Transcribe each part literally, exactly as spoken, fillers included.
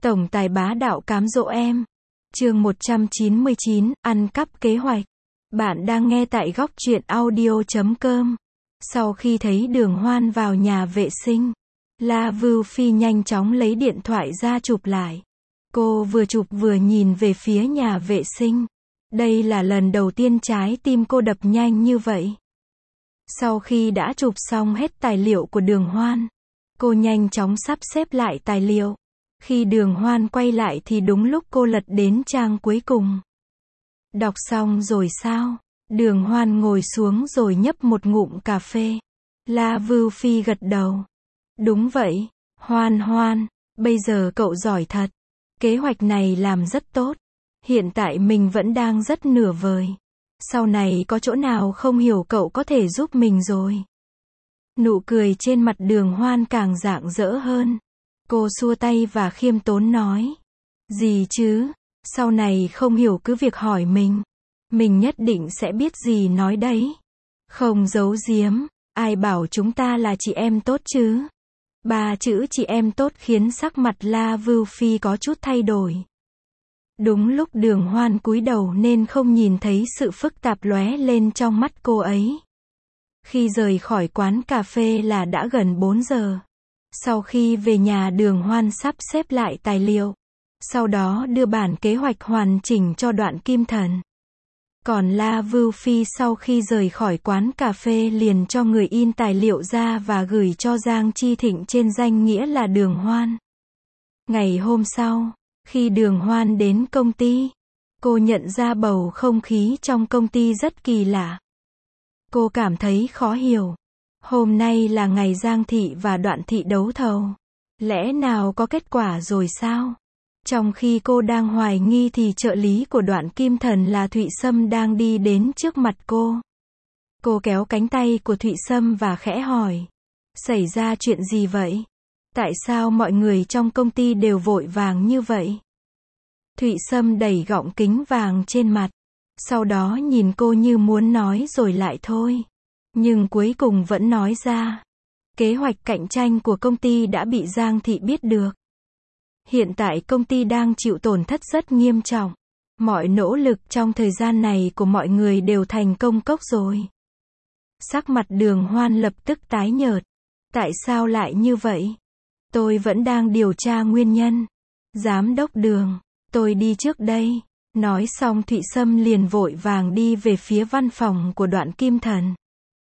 Tổng tài bá đạo cám dỗ em. Chương một trăm chín mươi chín, ăn cắp kế hoạch. Bạn đang nghe tại góc truyện audio chấm com. Sau khi thấy Đường Hoan vào nhà vệ sinh, La Vưu Phi nhanh chóng lấy điện thoại ra chụp lại. Cô vừa chụp vừa nhìn về phía nhà vệ sinh. Đây là lần đầu tiên trái tim cô đập nhanh như vậy. Sau khi đã chụp xong hết tài liệu của Đường Hoan, cô nhanh chóng sắp xếp lại tài liệu. Khi Đường Hoan quay lại thì đúng lúc cô lật đến trang cuối cùng. Đọc xong rồi sao? Đường Hoan ngồi xuống rồi nhấp một ngụm cà phê. La Vưu Phi gật đầu. Đúng vậy, Hoan Hoan, bây giờ cậu giỏi thật. Kế hoạch này làm rất tốt. Hiện tại mình vẫn đang rất nửa vời. Sau này có chỗ nào không hiểu cậu có thể giúp mình rồi. Nụ cười trên mặt Đường Hoan càng rạng rỡ hơn. Cô xua tay và khiêm tốn nói. Gì chứ, sau này không hiểu cứ việc hỏi mình. Mình nhất định sẽ biết gì nói đấy. Không giấu giếm, ai bảo chúng ta là chị em tốt chứ. Ba chữ chị em tốt khiến sắc mặt La Vưu Phi có chút thay đổi. Đúng lúc Đường Hoan cúi đầu nên không nhìn thấy sự phức tạp lóe lên trong mắt cô ấy. Khi rời khỏi quán cà phê là đã gần bốn giờ. Sau khi về nhà Đường Hoan sắp xếp lại tài liệu. Sau đó đưa bản kế hoạch hoàn chỉnh cho Đoạn Kim Thần. Còn La Vưu Phi sau khi rời khỏi quán cà phê liền cho người in tài liệu ra và gửi cho Giang Chi Thịnh trên danh nghĩa là Đường Hoan. Ngày hôm sau, khi Đường Hoan đến công ty, cô nhận ra bầu không khí trong công ty rất kỳ lạ. Cô cảm thấy khó hiểu. Hôm nay là ngày Giang Thị và Đoạn Thị đấu thầu. Lẽ nào có kết quả rồi sao? Trong khi cô đang hoài nghi thì trợ lý của Đoạn Kim Thần là Thụy Sâm đang đi đến trước mặt cô. Cô kéo cánh tay của Thụy Sâm và khẽ hỏi. Xảy ra chuyện gì vậy? Tại sao mọi người trong công ty đều vội vàng như vậy? Thụy Sâm đẩy gọng kính vàng trên mặt. Sau đó nhìn cô như muốn nói rồi lại thôi. Nhưng cuối cùng vẫn nói ra. Kế hoạch cạnh tranh của công ty đã bị Giang Thị biết được. Hiện tại công ty đang chịu tổn thất rất nghiêm trọng. Mọi nỗ lực trong thời gian này của mọi người đều thành công cốc rồi. Sắc mặt Đường Hoan lập tức tái nhợt. Tại sao lại như vậy? Tôi vẫn đang điều tra nguyên nhân. Giám đốc Đường, tôi đi trước đây. Nói xong Thụy Sâm liền vội vàng đi về phía văn phòng của Đoạn Kim Thần.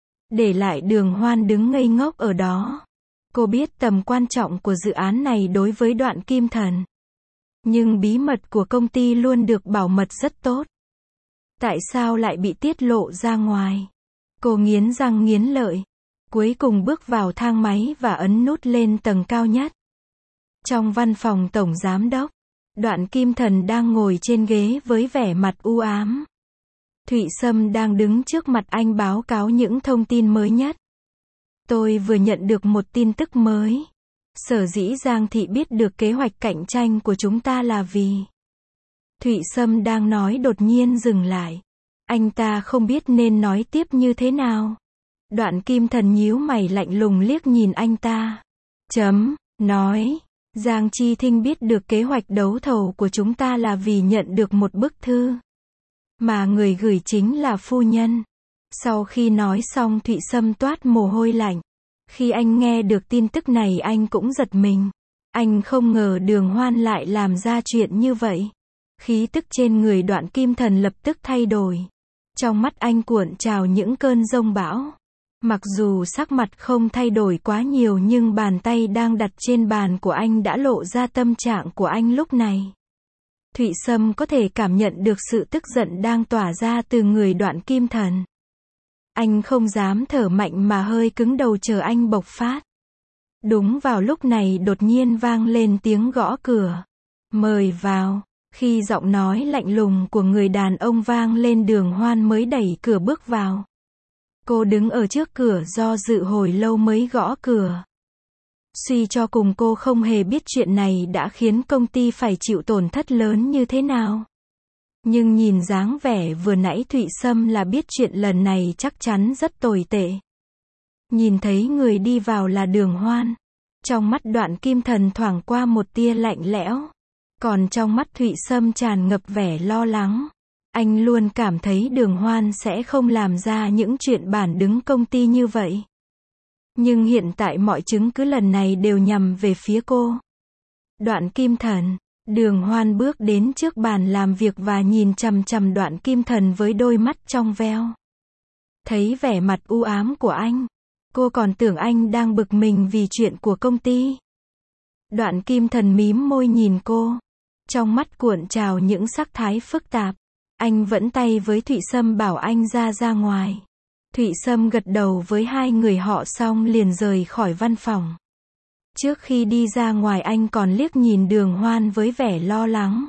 Để lại Đường Hoan đứng ngây ngốc ở đó. Cô biết tầm quan trọng của dự án này đối với Đoạn Kim Thần. Nhưng bí mật của công ty luôn được bảo mật rất tốt. Tại sao lại bị tiết lộ ra ngoài? Cô nghiến răng nghiến lợi. Cuối cùng bước vào thang máy và ấn nút lên tầng cao nhất. Trong văn phòng tổng giám đốc, Đoạn Kim Thần đang ngồi trên ghế với vẻ mặt u ám. Thụy Sâm đang đứng trước mặt anh báo cáo những thông tin mới nhất. Tôi vừa nhận được một tin tức mới. Sở dĩ Giang Thị biết được kế hoạch cạnh tranh của chúng ta là vì... Thụy Sâm đang nói đột nhiên dừng lại. Anh ta không biết nên nói tiếp như thế nào. Đoạn Kim Thần nhíu mày lạnh lùng liếc nhìn anh ta. Chấm, nói. Giang Chi Thinh biết được kế hoạch đấu thầu của chúng ta là vì nhận được một bức thư. Mà người gửi chính là phu nhân. Sau khi nói xong Thụy Sâm toát mồ hôi lạnh. Khi anh nghe được tin tức này anh cũng giật mình. Anh không ngờ Đường Hoan lại làm ra chuyện như vậy. Khí tức trên người Đoạn Kim Thần lập tức thay đổi. Trong mắt anh cuộn trào những cơn giông bão. Mặc dù sắc mặt không thay đổi quá nhiều nhưng bàn tay đang đặt trên bàn của anh đã lộ ra tâm trạng của anh lúc này. Thụy Sâm có thể cảm nhận được sự tức giận đang tỏa ra từ người Đoạn Kim Thần. Anh không dám thở mạnh mà hơi cứng đầu chờ anh bộc phát. Đúng vào lúc này đột nhiên vang lên tiếng gõ cửa. Mời vào. Khi giọng nói lạnh lùng của người đàn ông vang lên Đường Hoan mới đẩy cửa bước vào. Cô đứng ở trước cửa do dự hồi lâu mới gõ cửa. Suy cho cùng cô không hề biết chuyện này đã khiến công ty phải chịu tổn thất lớn như thế nào. Nhưng nhìn dáng vẻ vừa nãy Thụy Sâm là biết chuyện lần này chắc chắn rất tồi tệ. Nhìn thấy người đi vào là Đường Hoan. Trong mắt Đoạn Kim Thần thoảng qua một tia lạnh lẽo. Còn trong mắt Thụy Sâm tràn ngập vẻ lo lắng. Anh luôn cảm thấy Đường Hoan sẽ không làm ra những chuyện bản đứng công ty như vậy. Nhưng hiện tại mọi chứng cứ lần này đều nhằm về phía cô. Đoạn Kim Thần. Đường Hoan bước đến trước bàn làm việc và nhìn chằm chằm Đoạn Kim Thần với đôi mắt trong veo. Thấy vẻ mặt u ám của anh, cô còn tưởng anh đang bực mình vì chuyện của công ty. Đoạn Kim Thần mím môi nhìn cô, trong mắt cuộn trào những sắc thái phức tạp. Anh vẫn tay với Thụy Sâm bảo anh ra ra ngoài. Thụy Sâm gật đầu với hai người họ xong liền rời khỏi văn phòng. Trước khi đi ra ngoài anh còn liếc nhìn Đường Hoan với vẻ lo lắng.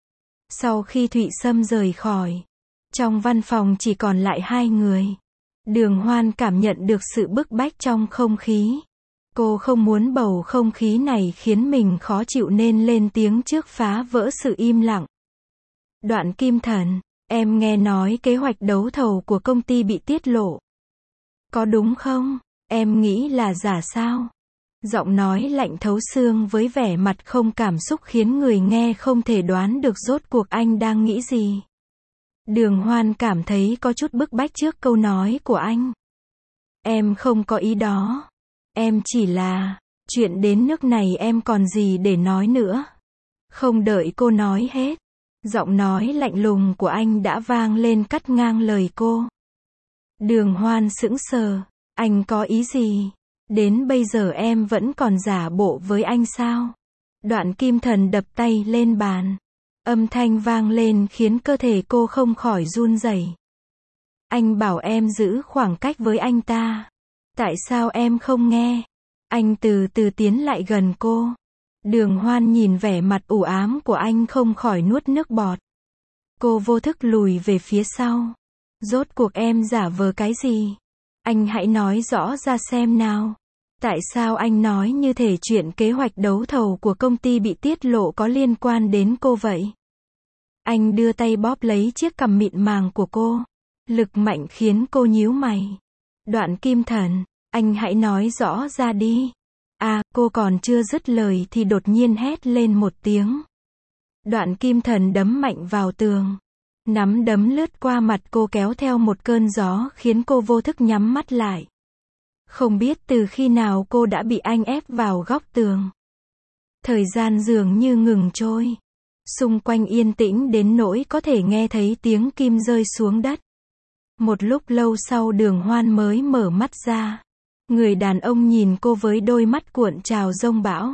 Sau khi Thụy Sâm rời khỏi, trong văn phòng chỉ còn lại hai người. Đường Hoan cảm nhận được sự bức bách trong không khí. Cô không muốn bầu không khí này khiến mình khó chịu nên lên tiếng trước phá vỡ sự im lặng. Đoạn Kim Thần, em nghe nói kế hoạch đấu thầu của công ty bị tiết lộ. Có đúng không? Em nghĩ là giả sao? Giọng nói lạnh thấu xương với vẻ mặt không cảm xúc khiến người nghe không thể đoán được rốt cuộc anh đang nghĩ gì. Đường Hoan cảm thấy có chút bức bách trước câu nói của anh. Em không có ý đó. Em chỉ là, chuyện đến nước này em còn gì để nói nữa. Không đợi cô nói hết, giọng nói lạnh lùng của anh đã vang lên cắt ngang lời cô. Đường Hoan sững sờ, anh có ý gì? Đến bây giờ em vẫn còn giả bộ với anh sao? Đoạn Kim Thần đập tay lên bàn. Âm thanh vang lên khiến cơ thể cô không khỏi run rẩy. Anh bảo em giữ khoảng cách với anh ta. Tại sao em không nghe? Anh từ từ tiến lại gần cô. Đường Hoan nhìn vẻ mặt u ám của anh không khỏi nuốt nước bọt. Cô vô thức lùi về phía sau. Rốt cuộc em giả vờ cái gì? Anh hãy nói rõ ra xem nào. Tại sao anh nói như thể chuyện kế hoạch đấu thầu của công ty bị tiết lộ có liên quan đến cô vậy? Anh đưa tay bóp lấy chiếc cằm mịn màng của cô. Lực mạnh khiến cô nhíu mày. Đoạn Kim Thần, anh hãy nói rõ ra đi. À, cô còn chưa dứt lời thì đột nhiên hét lên một tiếng. Đoạn Kim Thần đấm mạnh vào tường. Nắm đấm lướt qua mặt cô kéo theo một cơn gió khiến cô vô thức nhắm mắt lại. Không biết từ khi nào cô đã bị anh ép vào góc tường. Thời gian dường như ngừng trôi. Xung quanh yên tĩnh đến nỗi có thể nghe thấy tiếng kim rơi xuống đất. Một lúc lâu sau Đường Hoan mới mở mắt ra. Người đàn ông nhìn cô với đôi mắt cuộn trào giông bão.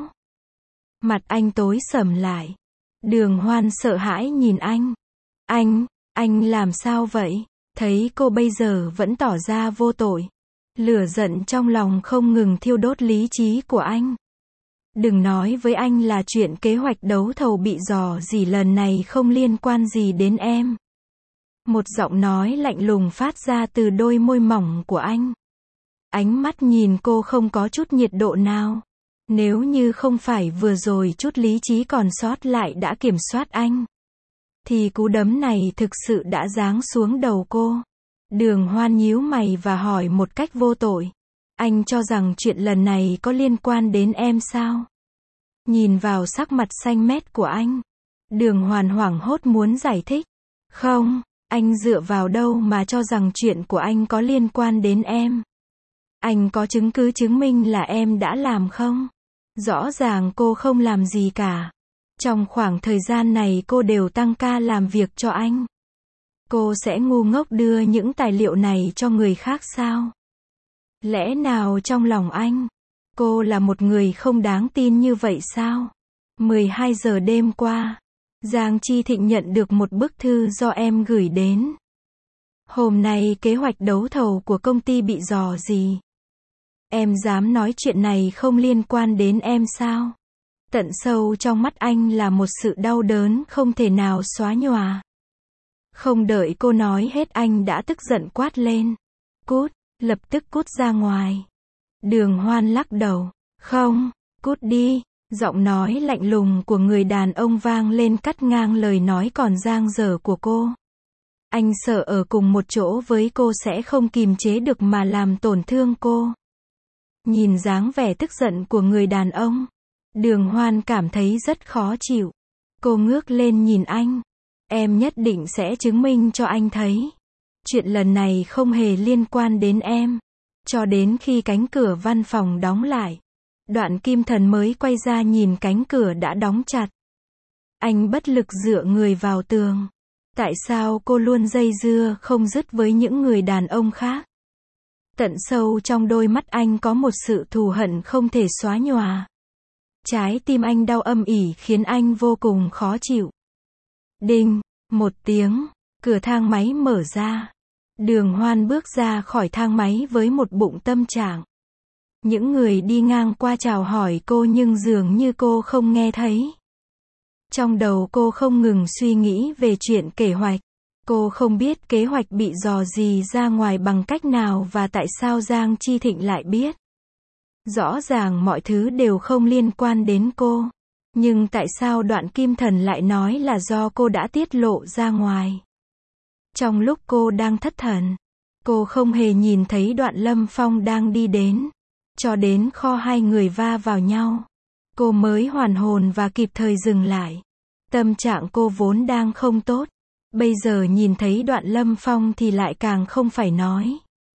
Mặt anh tối sầm lại. Đường Hoan sợ hãi nhìn anh. Anh, anh làm sao vậy? Thấy cô bây giờ vẫn tỏ ra vô tội. Lửa giận trong lòng không ngừng thiêu đốt lý trí của anh. Đừng nói với anh là chuyện kế hoạch đấu thầu bị rò rỉ lần này không liên quan gì đến em. Một giọng nói lạnh lùng phát ra từ đôi môi mỏng của anh. Ánh mắt nhìn cô không có chút nhiệt độ nào. Nếu như không phải vừa rồi chút lý trí còn sót lại đã kiểm soát anh, thì cú đấm này thực sự đã giáng xuống đầu cô. Đường Hoan nhíu mày và hỏi một cách vô tội. Anh cho rằng chuyện lần này có liên quan đến em sao? Nhìn vào sắc mặt xanh mét của anh, Đường Hoan hoảng hốt muốn giải thích. Không, anh dựa vào đâu mà cho rằng chuyện của anh có liên quan đến em? Anh có chứng cứ chứng minh là em đã làm không? Rõ ràng cô không làm gì cả. Trong khoảng thời gian này cô đều tăng ca làm việc cho anh. Cô sẽ ngu ngốc đưa những tài liệu này cho người khác sao? Lẽ nào trong lòng anh, cô là một người không đáng tin như vậy sao? mười hai giờ đêm qua, Giang Chi Thịnh nhận được một bức thư do em gửi đến. Hôm nay kế hoạch đấu thầu của công ty bị rò rỉ. Em dám nói chuyện này không liên quan đến em sao? Tận sâu trong mắt anh là một sự đau đớn không thể nào xóa nhòa. Không đợi cô nói hết anh đã tức giận quát lên. Cút, lập tức cút ra ngoài. Đường Hoan lắc đầu. Không, cút đi. Giọng nói lạnh lùng của người đàn ông vang lên cắt ngang lời nói còn dang dở của cô. Anh sợ ở cùng một chỗ với cô sẽ không kìm chế được mà làm tổn thương cô. Nhìn dáng vẻ tức giận của người đàn ông, Đường Hoan cảm thấy rất khó chịu. Cô ngước lên nhìn anh. Em nhất định sẽ chứng minh cho anh thấy. Chuyện lần này không hề liên quan đến em. Cho đến khi cánh cửa văn phòng đóng lại. Đoạn Kim Thần mới quay ra nhìn cánh cửa đã đóng chặt. Anh bất lực dựa người vào tường. Tại sao cô luôn dây dưa không dứt với những người đàn ông khác? Tận sâu trong đôi mắt anh có một sự thù hận không thể xóa nhòa. Trái tim anh đau âm ỉ khiến anh vô cùng khó chịu. Đinh, một tiếng, cửa thang máy mở ra. Đường Hoan bước ra khỏi thang máy với một bụng tâm trạng. Những người đi ngang qua chào hỏi cô nhưng dường như cô không nghe thấy. Trong đầu cô không ngừng suy nghĩ về chuyện kế hoạch. Cô không biết kế hoạch bị dò dỉ ra ngoài bằng cách nào và tại sao Giang Chi Thịnh lại biết. Rõ ràng mọi thứ đều không liên quan đến cô. Nhưng tại sao Đoạn Kim Thần lại nói là do cô đã tiết lộ ra ngoài? Trong lúc cô đang thất thần, cô không hề nhìn thấy Đoạn Lâm Phong đang đi đến. Cho đến kho hai người va vào nhau. Cô mới hoàn hồn và kịp thời dừng lại. Tâm trạng cô vốn đang không tốt. Bây giờ nhìn thấy Đoạn Lâm Phong thì lại càng không phải nói.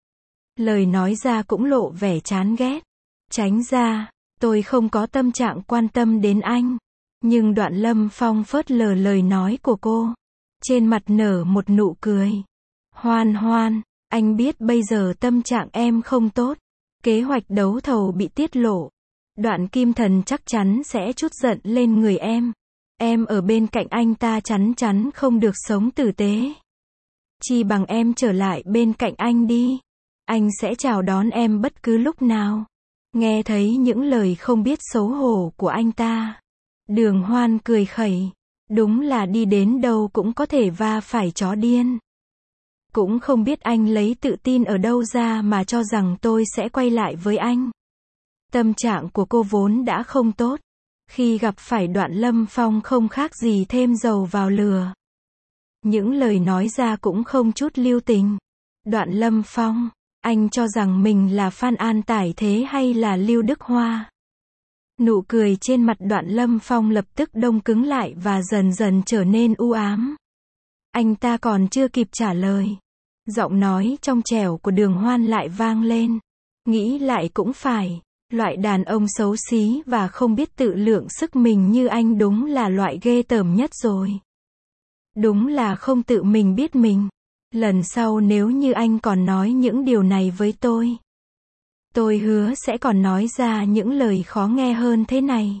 Lời nói ra cũng lộ vẻ chán ghét. Tránh ra, tôi không có tâm trạng quan tâm đến anh. Nhưng Đoạn Lâm Phong phớt lờ lời nói của cô. Trên mặt nở một nụ cười. Hoan Hoan, anh biết bây giờ tâm trạng em không tốt. Kế hoạch đấu thầu bị tiết lộ. Đoạn Kim Thần chắc chắn sẽ trút giận lên người em. Em ở bên cạnh anh ta chắn chắn không được sống tử tế. Chi bằng em trở lại bên cạnh anh đi. Anh sẽ chào đón em bất cứ lúc nào. Nghe thấy những lời không biết xấu hổ của anh ta. Đường Hoan cười khẩy. Đúng là đi đến đâu cũng có thể va phải chó điên. Cũng không biết anh lấy tự tin ở đâu ra mà cho rằng tôi sẽ quay lại với anh. Tâm trạng của cô vốn đã không tốt. Khi gặp phải Đoạn Lâm Phong không khác gì thêm dầu vào lửa. Những lời nói ra cũng không chút lưu tình. Đoạn Lâm Phong, anh cho rằng mình là Phan An Tải thế hay là Lưu Đức Hoa? Nụ cười trên mặt Đoạn Lâm Phong lập tức đông cứng lại và dần dần trở nên u ám. Anh ta còn chưa kịp trả lời. Giọng nói trong trẻo của Đường Hoan lại vang lên. Nghĩ lại cũng phải. Loại đàn ông xấu xí và không biết tự lượng sức mình như anh đúng là loại ghê tởm nhất rồi. Đúng là không tự mình biết mình. Lần sau nếu như anh còn nói những điều này với tôi, tôi hứa sẽ còn nói ra những lời khó nghe hơn thế này.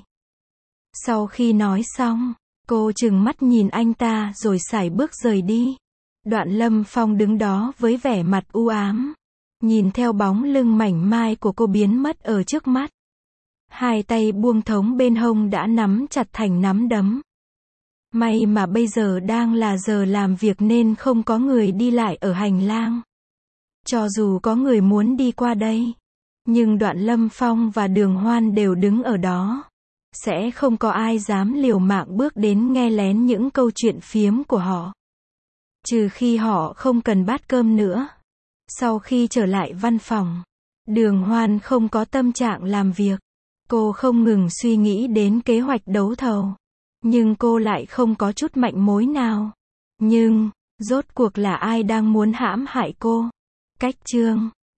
Sau khi nói xong, cô trừng mắt nhìn anh ta rồi sải bước rời đi. Đoạn Lâm Phong đứng đó với vẻ mặt u ám. Nhìn theo bóng lưng mảnh mai của cô biến mất ở trước mắt. Hai tay buông thống bên hông đã nắm chặt thành nắm đấm. May mà bây giờ đang là giờ làm việc nên không có người đi lại ở hành lang. Cho dù có người muốn đi qua đây, nhưng Đoạn Lâm Phong và Đường Hoan đều đứng ở đó. Sẽ không có ai dám liều mạng bước đến nghe lén những câu chuyện phiếm của họ. Trừ khi họ không cần bát cơm nữa. Sau khi trở lại văn phòng, Đường Hoan không có tâm trạng làm việc. Cô không ngừng suy nghĩ đến kế hoạch đấu thầu. Nhưng cô lại không có chút manh mối nào. Nhưng, rốt cuộc là ai đang muốn hãm hại cô? Cách chương